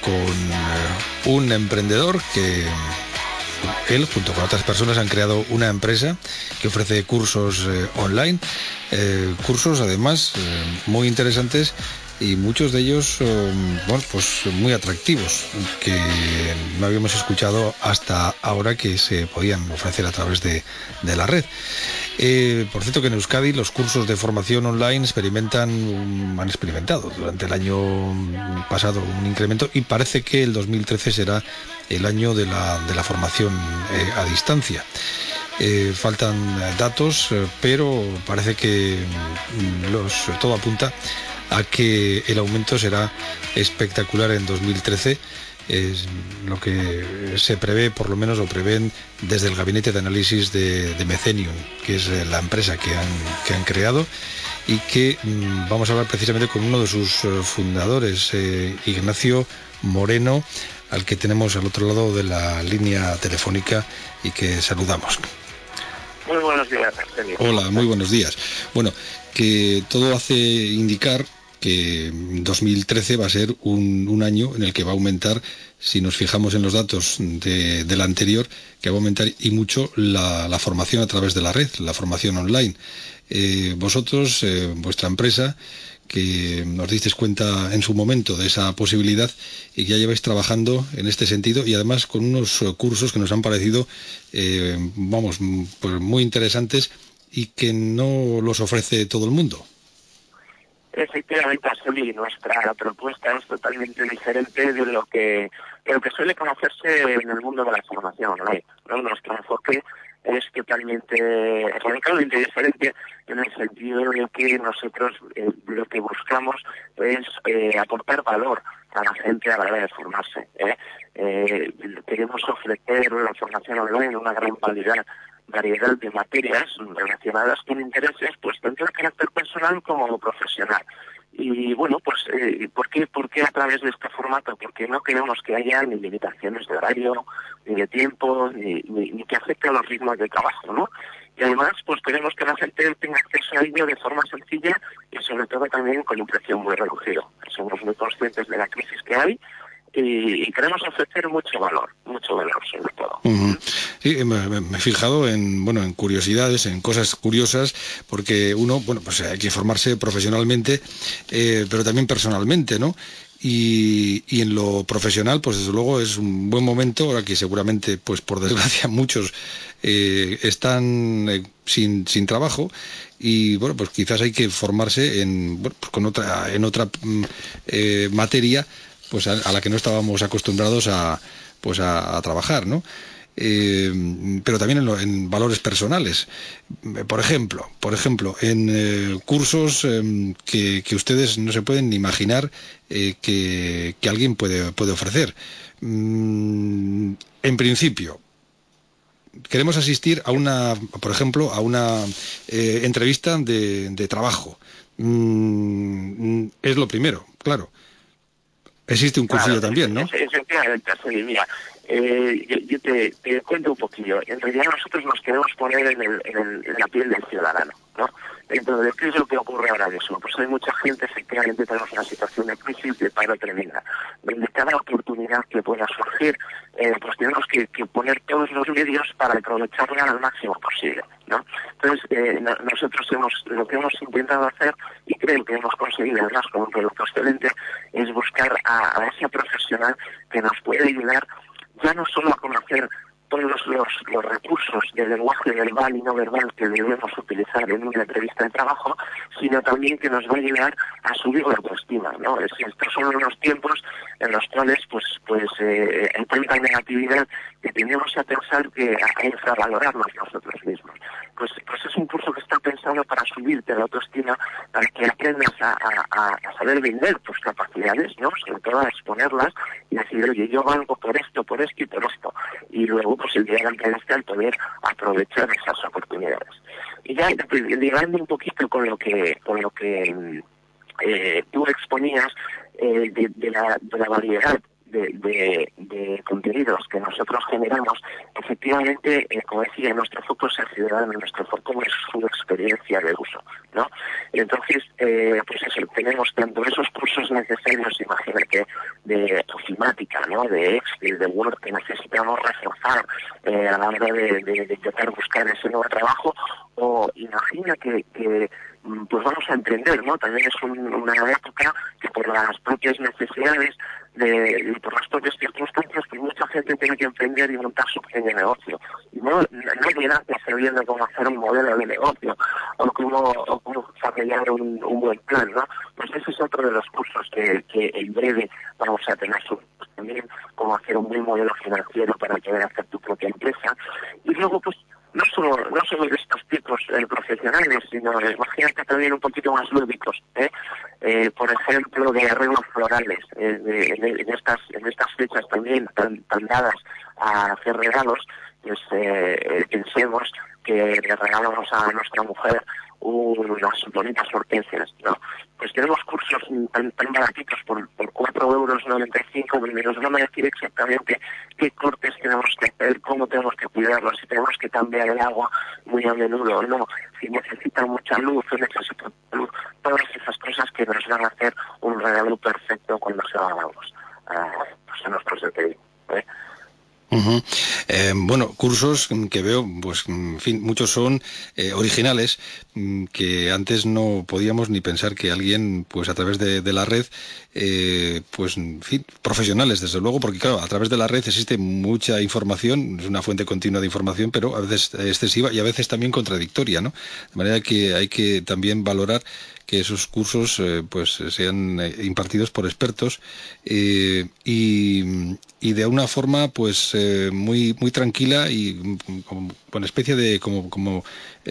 S1: con un emprendedor que él, junto con otras personas, han creado una empresa que ofrece cursos online, cursos además muy interesantes y muchos de ellos bueno, pues muy atractivos, que no habíamos escuchado hasta ahora que se podían ofrecer a través de la red. Por cierto que en Euskadi los cursos de formación online han experimentado durante el año pasado un incremento y parece que el 2013 será el año de la formación a distancia. Faltan datos, pero parece que todo apunta a que el aumento será espectacular en 2013. Es lo que se prevé, por lo menos lo prevén desde el gabinete de análisis de Mecenium, que es la empresa que han creado y que vamos a hablar precisamente con uno de sus fundadores, Ignacio Moreno, al que tenemos al otro lado de la línea telefónica y que saludamos.
S13: Muy buenos días, Arsenio.
S1: Hola, muy buenos días. Bueno, que todo hace indicar que 2013 va a ser un año en el que va a aumentar, si nos fijamos en los datos del anterior, que va a aumentar y mucho la formación a través de la red, la formación online. Vosotros, vuestra empresa, que nos disteis cuenta en su momento de esa posibilidad y que ya lleváis trabajando en este sentido y además con unos cursos que nos han parecido, pues muy interesantes y que no los ofrece todo el mundo.
S21: Efectivamente, Arceli, nuestra propuesta es totalmente diferente de lo que suele conocerse en el mundo de la formación online, ¿no? Nuestro enfoque es totalmente, radicalmente diferente en el sentido de que nosotros lo que buscamos es aportar valor a la gente a la hora de formarse. Queremos ofrecer la formación online una gran variedad de materias relacionadas con intereses, pues tanto de carácter personal como profesional. Y bueno, pues ¿por qué a través de este formato? Porque no queremos que haya ni limitaciones de horario, ni de tiempo, ni que afecte a los ritmos de trabajo, ¿no? Y además, pues queremos que la gente tenga acceso a ello de forma sencilla y sobre todo también con un precio muy reducido. Somos muy conscientes de la crisis que hay y queremos ofrecer mucho valor sobre todo.
S1: Sí, me he fijado en curiosidades, en cosas curiosas, porque uno, pues hay que formarse profesionalmente, pero también personalmente, ¿no? Y en lo profesional, pues desde luego es un buen momento, ahora que seguramente, pues por desgracia, muchos están sin trabajo y bueno, pues quizás hay que formarse en otra materia, pues a la que no estábamos acostumbrados a trabajar, ¿no? Pero también en valores personales. Por ejemplo, en cursos que ustedes no se pueden ni imaginar que alguien puede ofrecer. En principio, queremos asistir por ejemplo, a una entrevista de trabajo. Es lo primero, claro. Existe un cursillo también, ¿no?
S21: Efectivamente, sí, mira, yo te cuento un poquillo. En realidad nosotros nos queremos poner en la piel del ciudadano, ¿no? Dentro de qué es lo que ocurre ahora mismo. Pues hay mucha gente, efectivamente tenemos una situación de crisis, de paro tremenda, donde cada oportunidad que pueda surgir, pues tenemos que poner todos los medios para aprovecharla al máximo posible, ¿no? Entonces, nosotros lo que hemos intentado hacer, y creo que hemos conseguido además con un producto excelente, es buscar a ese profesional que nos puede ayudar ya no solo a conocer todos los recursos del lenguaje verbal y no verbal que debemos utilizar en una entrevista de trabajo, sino también que nos va a ayudar a subir la autoestima, ¿no? Estos son unos tiempos en los cuales hay tanta negatividad que tenemos a pensar a infravalorarnos nosotros mismos. Pues es un curso que está pensado para subirte la autoestima, para que aprendas a saber vender tus capacidades, ¿no? Sobre todo a exponerlas y decir, oye, yo valgo por esto y por esto. Y luego, pues el día al poder aprovechar esas oportunidades. Y ya llegando un poquito con lo que tú exponías de la variedad de contenidos que nosotros generamos, efectivamente, como decía, nuestro foco es el ciudadano, nuestro foco es su experiencia de uso, ¿no? Entonces, pues eso, tenemos tanto esos cursos necesarios, imagínate, de ofimática, ¿no? De Excel, de Word, que necesitamos reforzar a la hora de intentar buscar ese nuevo trabajo, o imagina que pues vamos a emprender, ¿no? También es una época que por las propias necesidades y por las propias circunstancias, pues mucha gente tiene que emprender y montar su pequeño negocio. Y no nace sabiendo cómo hacer un modelo de negocio o cómo desarrollar un buen plan, ¿no? Pues ese es otro de los cursos que en breve vamos a tener también, cómo hacer un buen modelo financiero para poder hacer tu propia empresa. Y luego, pues, no solo de estos tipos profesionales, sino imagínate también un poquito más lúdicos, por ejemplo, de arreglos florales, en estas fechas también tan dadas a hacer regalos, pues pensemos que le regalamos a nuestra mujer unas bonitas hortensias, ¿no? Pues tenemos cursos tan baratitos por 4,95 €, nos van a decir exactamente qué cortes tenemos que hacer, cómo tenemos que cuidarlos, si tenemos que cambiar el agua muy a menudo o no, si necesita mucha luz o necesita luz, todas esas cosas que nos van a hacer un regalo perfecto cuando se lo hagamos a nuestros DTI, ¿eh?
S1: Uh-huh. Bueno, cursos que veo, pues en fin, muchos son originales, que antes no podíamos ni pensar que alguien, pues a través de la red, pues en fin, profesionales desde luego, porque claro, a través de la red existe mucha información, es una fuente continua de información, pero a veces excesiva y a veces también contradictoria, ¿no? De manera que hay que también valorar que esos cursos pues sean impartidos por expertos y de una forma pues muy tranquila y con especie de como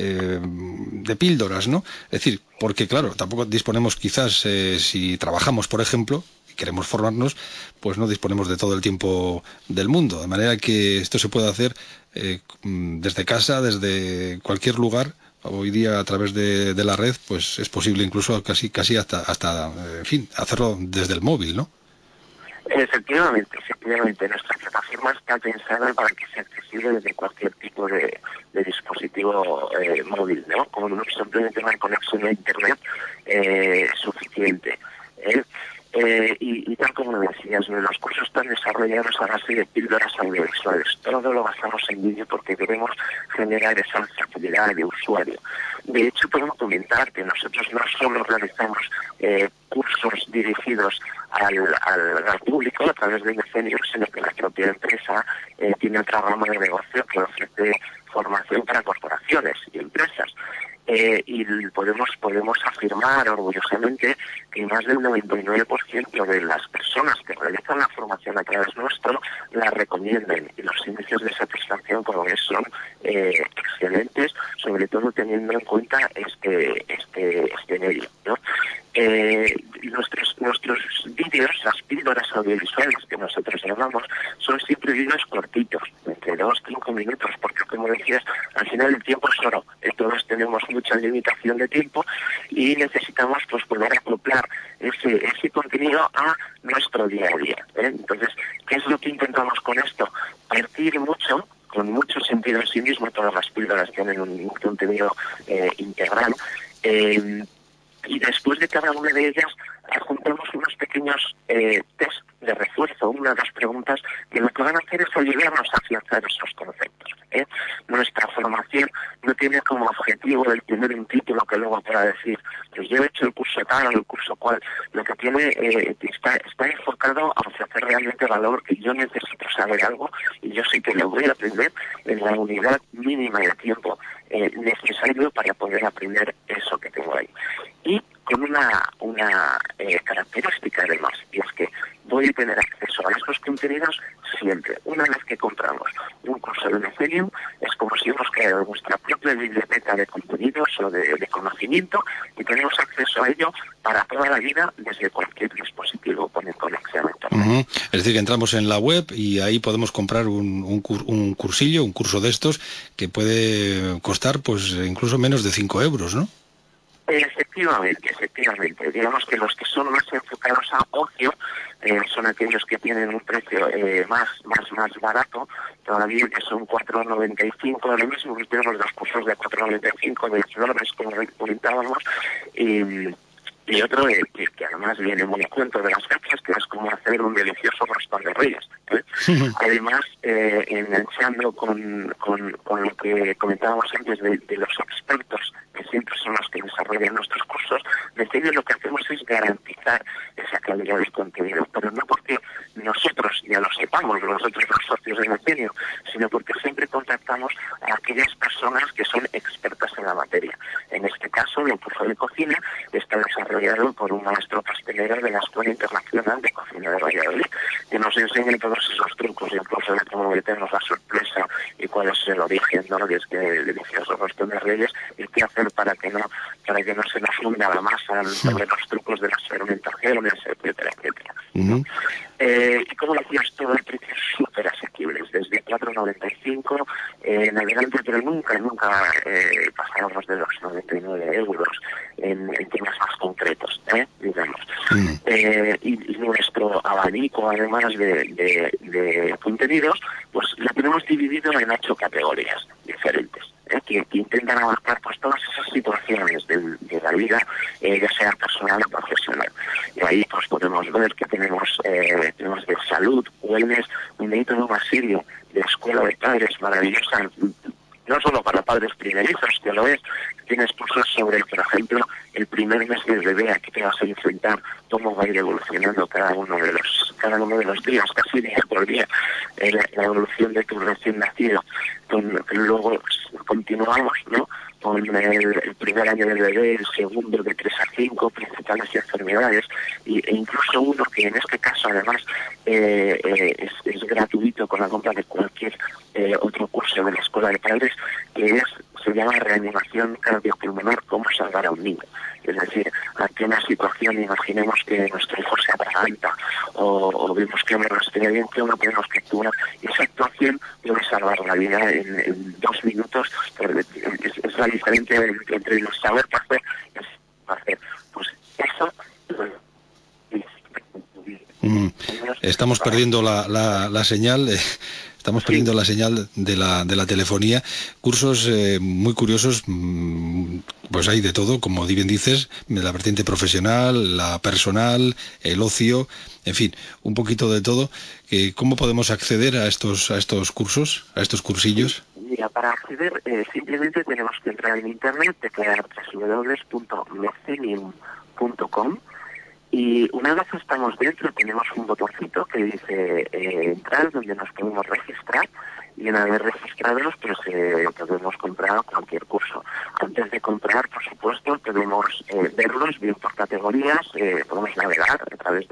S1: de píldoras, ¿no? Es decir, porque claro, tampoco disponemos quizás si trabajamos, por ejemplo, y queremos formarnos, pues no disponemos de todo el tiempo del mundo, de manera que esto se puede hacer desde casa, desde cualquier lugar. Hoy día a través de la red pues es posible incluso casi hasta en fin, hacerlo desde el móvil, ¿no?
S21: Efectivamente, nuestra plataforma está pensada para que sea accesible desde cualquier tipo de dispositivo móvil, ¿no? Como simplemente una conexión a internet suficiente, ¿eh? Y tal como decías, los cursos están desarrollados a base de píldoras audiovisuales. Todo lo basamos en vídeo porque queremos generar esa facilidad de usuario. De hecho, podemos comentar que nosotros no solo realizamos cursos dirigidos al público a través de Decennium, sino que la propia empresa tiene otra rama de negocio que ofrece formación para corporaciones y empresas. Y podemos afirmar orgullosamente que más del 99% de las personas que realizan la formación a través nuestro la recomiendan y los índices de satisfacción como ves son excelentes, sobre todo teniendo en cuenta este medio, ¿no? Nuestros vídeos, las píldoras audiovisuales que nosotros llamamos, son siempre vídeos cortitos, entre 2-5 minutos, porque como decías, al final el tiempo es oro, todos tenemos mucha limitación de tiempo y necesitamos pues poder acoplar ese contenido a nuestro día a día, ¿eh? Entonces, ¿qué es lo que intentamos con esto? Partir mucho, con mucho sentido en sí mismo, todas las píldoras tienen un contenido integral, y después de cada una de ellas adjuntamos unos pequeños test de refuerzo, una de las preguntas que lo que van a hacer es ayudarnos a afianzar esos conceptos, ¿eh? Nuestra formación no tiene como objetivo el tener un título que luego pueda decir, pues yo he hecho el curso tal o el curso cual. Lo que tiene está enfocado a ofrecer realmente valor, que yo necesito saber algo y yo sé que lo voy a aprender en la unidad mínima de tiempo necesario para poder aprender eso que tengo ahí. Y con una característica además, y es que voy a tener acceso a esos contenidos siempre. Una vez que compramos un curso de Decennium, es como si hemos creado nuestra propia biblioteca de contenidos o de conocimiento y tenemos acceso a ello para toda la vida desde cualquier dispositivo con conexión a internet.
S1: Uh-huh. Es decir, que entramos en la web y ahí podemos comprar un cursillo, un curso de estos que puede costar pues incluso menos de 5 €, ¿no?
S21: Efectivamente. Digamos que los que son más enfocados a ocio son aquellos que tienen un precio más barato, todavía que son 4,95 ahora mismo. Tenemos los cursos de 4,95 de $10, como comentábamos, y otro que además viene muy a cuento de las fechas, que es como hacer un delicioso roscón de Reyes, ¿eh? Además, enganchando con lo que comentábamos antes de los expertos, que siempre son los que desarrollan nuestros cursos, de lo que hacemos es garantizar esa calidad del contenido, pero no porque nosotros ya lo sepamos, nosotros los socios de Decennium, sino porque siempre contactamos a aquellas personas que son expertas en la materia. En este caso, el curso de cocina está desarrollado por un maestro pastelero de la Escuela Internacional de Cocina de Valladolid, que nos enseña todos esos trucos, incluso de cómo metemos la sorpresa y cuál es el origen, ¿no? De este delicioso roscón de Reyes y qué hacer para que no se nos hunda la masa, sobre los trucos de las fermentaciones, etcétera.
S1: Uh-huh.
S21: Y como decías, todo el precio es súper asequible, desde 4,95 en en adelante, pero nunca pasáramos de los 99 euros en temas más concretos, digamos. Y nuestro abanico, además de contenidos, pues lo tenemos dividido en 8 categorías diferentes, que intentan abarcar pues todas esas situaciones de la vida, ya sea personal o profesional. Y ahí pues podemos ver que tenemos de salud, wellness, un método masivo de escuela de padres maravillosa, no solo para padres primerizos, que lo es. Tienes cursos sobre, por ejemplo, el primer mes del bebé, a qué te vas a enfrentar, cómo va a ir evolucionando cada uno de los días, casi día por día, la evolución de tu recién nacido. Luego continuamos, ¿no?, con el primer año del bebé, el segundo de 3 a 5, principales enfermedades, e incluso uno que en este caso además es gratuito con la compra de cualquier otro curso de la escuela de padres, que se llama reanimación cardiopulmonar, cómo salvar a un niño. Es decir, ante una situación, imaginemos que nuestro hijo se atraganta o vemos que no respira bien, que no tenemos que actuar, y esa actuación puede salvar la vida en 2 minutos. Es la diferencia entre el saber qué hacer y el hacer. Pues eso...
S1: Estamos perdiendo la señal. Estamos perdiendo la señal de la telefonía. Cursos muy curiosos, pues hay de todo, como bien dices, la vertiente profesional, la personal, el ocio, en fin, un poquito de todo. ¿Cómo podemos acceder a estos cursos, a estos cursillos?
S21: Mira, para acceder simplemente tenemos que entrar en internet, teclear www.mecenium.com. Y una vez estamos dentro tenemos un botoncito que dice entrar, donde nos podemos registrar, y una vez registrados pues podemos comprar cualquier curso. Antes de comprar, por supuesto, podemos verlos bien por categorías, podemos navegar a través de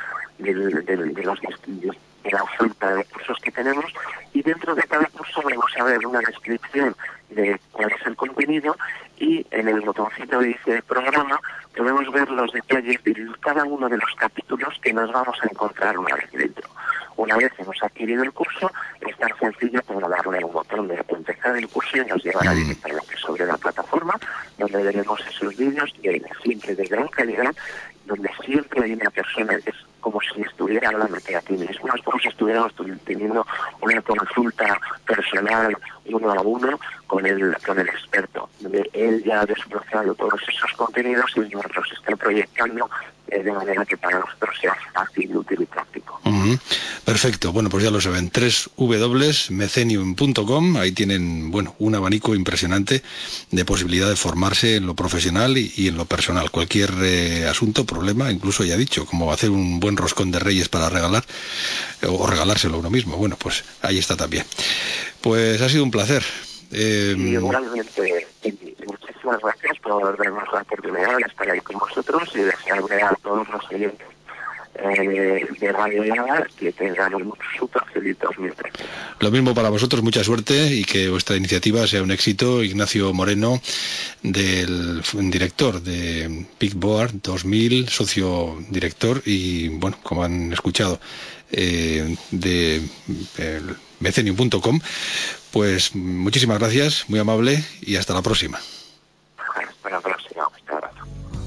S21: la oferta de cursos que tenemos, y dentro de cada curso vamos a ver una descripción de cuál es el contenido, y en el botoncito que dice programa podemos ver los detalles de cada uno de los capítulos que nos vamos a encontrar una vez dentro. Una vez hemos adquirido el curso, es tan sencillo como darle un botón de empezar el curso y nos llevará directamente sobre la plataforma, donde veremos esos vídeos siempre de gran calidad, donde siempre hay una persona que es como si estuviera hablándote a ti mismo, es como si estuviéramos teniendo una consulta personal 1 a 1 con el experto, donde él ya ha desbrozado todos esos contenidos y nosotros está proyectando de manera que para nosotros sea fácil, útil y práctico.
S1: Perfecto, bueno, pues ya lo saben, www.mecenium.com, ahí tienen, un abanico impresionante de posibilidad de formarse en lo profesional y en lo personal. Cualquier asunto, problema, incluso ya dicho, como hacer un buen roscón de Reyes para regalar, o regalárselo a uno mismo, pues ahí está también. Pues ha sido un placer.
S21: Igualmente, muchísimas gracias por darnos la oportunidad de estar ahí con vosotros y desearle a todos los oyentes de Radio Yala que tengan un súper feliz 2013.
S1: Lo mismo para vosotros, mucha suerte y que vuestra iniciativa sea un éxito. Ignacio Moreno, director de Big Board 2000, socio director y, como han escuchado, de mecenium.com. Pues muchísimas gracias, muy amable y hasta la próxima.
S21: Hasta la próxima, muchas gracias.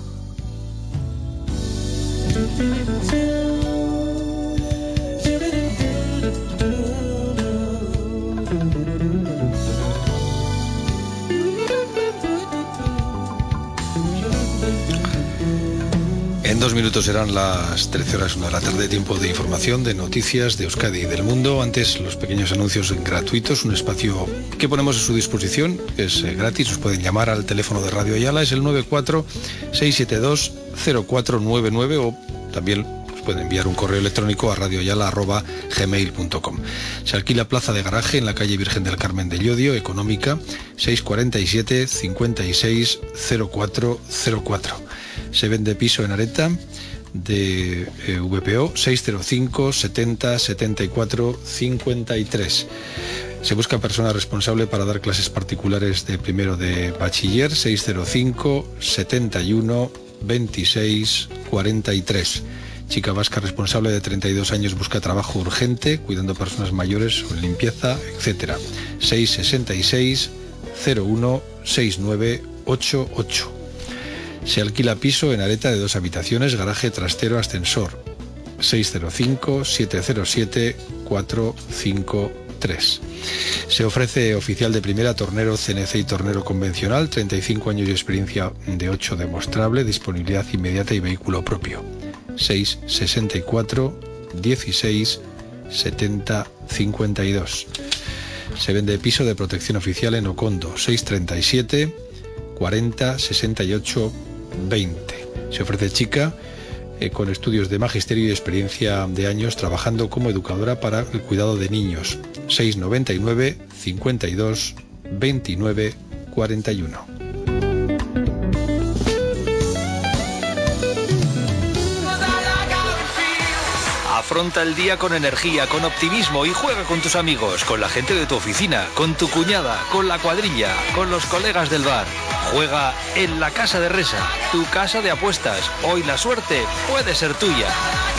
S1: En 2 minutos serán las 13:01 de la tarde, tiempo de información, de noticias de Euskadi y del mundo. Antes, los pequeños anuncios gratuitos, un espacio que ponemos a su disposición, es gratis, os pueden llamar al teléfono de Radio Ayala, es el 94-672-0499, o también os pueden enviar un correo electrónico a radioayala@gmail.com. Se alquila plaza de garaje en la calle Virgen del Carmen de Llodio, económica, 647 56 0404. Se vende piso en Areta de VPO 605 70 74 53. Se busca persona responsable para dar clases particulares de primero de bachiller 605 71 26 43. Chica vasca responsable de 32 años busca trabajo urgente, cuidando a personas mayores o en limpieza, etc. 666 01 6988. Se alquila piso en Areta de 2 habitaciones, garaje, trastero, ascensor. 605 707 453. Se ofrece oficial de primera, tornero CNC y tornero convencional, 35 años de experiencia de 8 demostrable, disponibilidad inmediata y vehículo propio. 664 16 70 52. Se vende piso de protección oficial en Ocondo, 637 40 68 20. Se ofrece chica con estudios de magisterio y experiencia de años trabajando como educadora para el cuidado de niños. 699 52 29 41.
S15: Afronta el día con energía, con optimismo y juega con tus amigos, con la gente de tu oficina, con tu cuñada, con la cuadrilla, con los colegas del bar. Juega en la Casa de Resa, tu casa de apuestas. Hoy la suerte puede ser tuya.